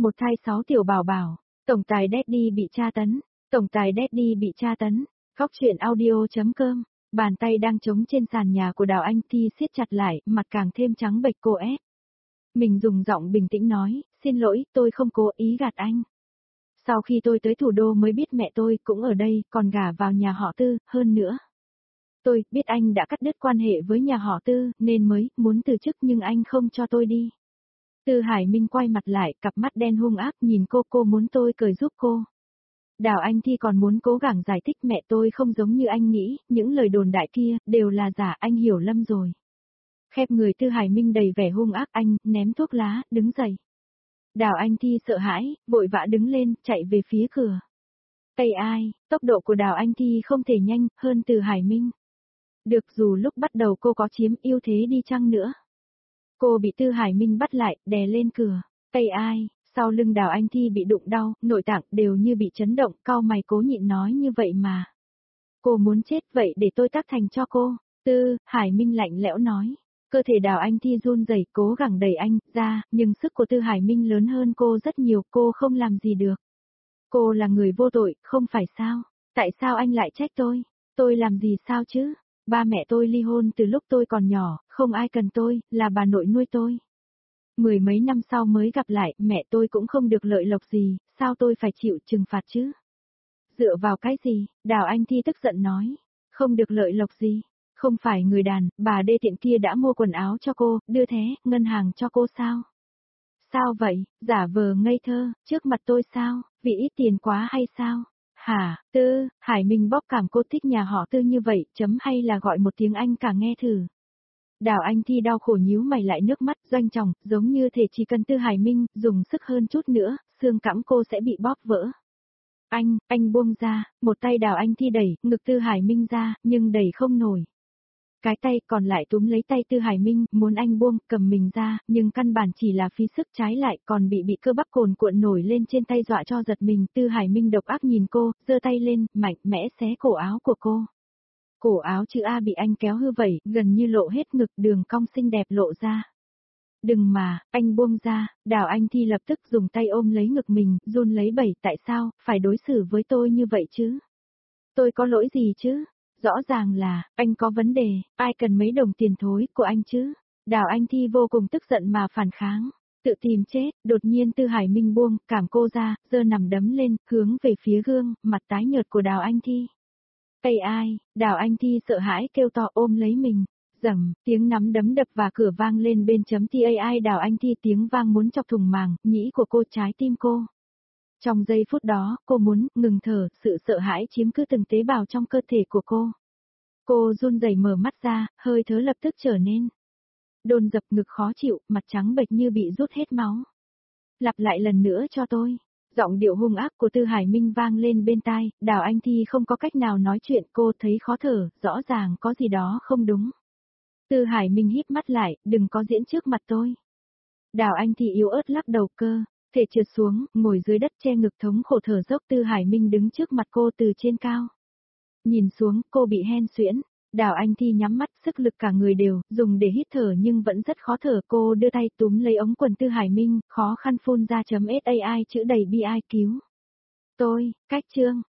Một thai 6 tiểu bảo bảo, tổng tài Daddy bị tra tấn, tổng tài Daddy bị tra tấn, khóc chuyện audio.com, bàn tay đang trống trên sàn nhà của Đào Anh Thi siết chặt lại, mặt càng thêm trắng bệch cô ép. Mình dùng giọng bình tĩnh nói, xin lỗi, tôi không cố ý gạt anh. Sau khi tôi tới thủ đô mới biết mẹ tôi cũng ở đây, còn gả vào nhà họ Tư, hơn nữa. Tôi biết anh đã cắt đứt quan hệ với nhà họ Tư, nên mới muốn từ chức nhưng anh không cho tôi đi. Tư Hải Minh quay mặt lại, cặp mắt đen hung ác nhìn cô muốn tôi cười giúp cô. Đào Anh Thi còn muốn cố gắng giải thích mẹ tôi không giống như anh nghĩ, những lời đồn đại kia, đều là giả, anh hiểu lầm rồi. Khép người Tư Hải Minh đầy vẻ hung ác, anh, ném thuốc lá, đứng dậy. Đào Anh Thi sợ hãi, vội vã đứng lên, chạy về phía cửa. Tây ai, tốc độ của Đào Anh Thi không thể nhanh hơn Tư Hải Minh. Được dù lúc bắt đầu cô có chiếm ưu thế đi chăng nữa. Cô bị Tư Hải Minh bắt lại, đè lên cửa. Tây ai, sau lưng Đào Anh Thi bị đụng đau, nội tạng đều như bị chấn động, cau mày cố nhịn nói như vậy mà. Cô muốn chết vậy để tôi tác thành cho cô. Tư Hải Minh lạnh lẽo nói. Cơ thể Đào Anh Thi run rẩy cố gắng đẩy anh ra, nhưng sức của Tư Hải Minh lớn hơn cô rất nhiều, cô không làm gì được. Cô là người vô tội, không phải sao? Tại sao anh lại trách tôi? Tôi làm gì sao chứ? Ba mẹ tôi ly hôn từ lúc tôi còn nhỏ, không ai cần tôi, là bà nội nuôi tôi. Mười mấy năm sau mới gặp lại, mẹ tôi cũng không được lợi lộc gì, sao tôi phải chịu trừng phạt chứ? Dựa vào cái gì? Đào Anh Thi tức giận nói. Không được lợi lộc gì? Không phải người đàn, bà đê tiện kia đã mua quần áo cho cô, đưa thẻ, ngân hàng cho cô sao? Sao vậy, giả vờ ngây thơ, trước mặt tôi sao, vì ít tiền quá hay sao? Hả, Tư, Hải Minh bóp cảm cô thích nhà họ Tư như vậy, chấm hay là gọi một tiếng Anh cả nghe thử. Đào Anh Thi đau khổ nhíu mày lại nước mắt doanh tròng, giống như thể chỉ cần Tư Hải Minh dùng sức hơn chút nữa, xương cẳng cô sẽ bị bóp vỡ. Anh buông ra, một tay Đào Anh Thi đẩy, ngực Tư Hải Minh ra, nhưng đẩy không nổi. Cái tay còn lại túm lấy tay Tư Hải Minh, muốn anh buông, cầm mình ra, nhưng căn bản chỉ là phí sức, trái lại còn bị cơ bắp cồn cuộn nổi lên trên tay dọa cho giật mình. Tư Hải Minh độc ác nhìn cô, giơ tay lên, mạnh mẽ xé cổ áo của cô. Cổ áo chữ A bị anh kéo hư vẩy, gần như lộ hết ngực, đường cong xinh đẹp lộ ra. Đừng mà, anh buông ra. Đào Anh Thi lập tức dùng tay ôm lấy ngực mình, run lấy bẩy, tại sao, phải đối xử với tôi như vậy chứ? Tôi có lỗi gì chứ? Rõ ràng là, anh có vấn đề, ai cần mấy đồng tiền thối của anh chứ? Đào Anh Thi vô cùng tức giận mà phản kháng, tự tìm chết, đột nhiên Tư Hải Minh buông, cảm cô ra, giơ nằm đấm lên, hướng về phía gương, mặt tái nhợt của Đào Anh Thi. Ây ai, Đào Anh Thi sợ hãi kêu to ôm lấy mình, rầm, tiếng nắm đấm đập và cửa vang lên bên chấm TAI Đào Anh Thi tiếng vang muốn chọc thủng màng, nhĩ của cô trái tim cô. Trong giây phút đó, cô muốn ngừng thở, sự sợ hãi chiếm cứ từng tế bào trong cơ thể của cô. Cô run rẩy mở mắt ra, hơi thở lập tức trở nên đôn dập, ngực khó chịu, mặt trắng bệch như bị rút hết máu. Lặp lại lần nữa cho tôi. Giọng điệu hung ác của Tư Hải Minh vang lên bên tai, Đào Anh Thi không có cách nào nói chuyện, cô thấy khó thở, rõ ràng có gì đó không đúng. Tư Hải Minh híp mắt lại, đừng có diễn trước mặt tôi. Đào Anh Thi yếu ớt lắc đầu cơ, thể trượt xuống, ngồi dưới đất che ngực thống khổ thở dốc. Tư Hải Minh đứng trước mặt cô từ trên cao. Nhìn xuống, cô bị hen suyễn. Đào Anh Thi nhắm mắt, sức lực cả người đều, dùng để hít thở nhưng vẫn rất khó thở. Cô đưa tay túm lấy ống quần Tư Hải Minh, khó khăn phun ra .sai chữ đầy bi ai cứu. Tôi, cách chương.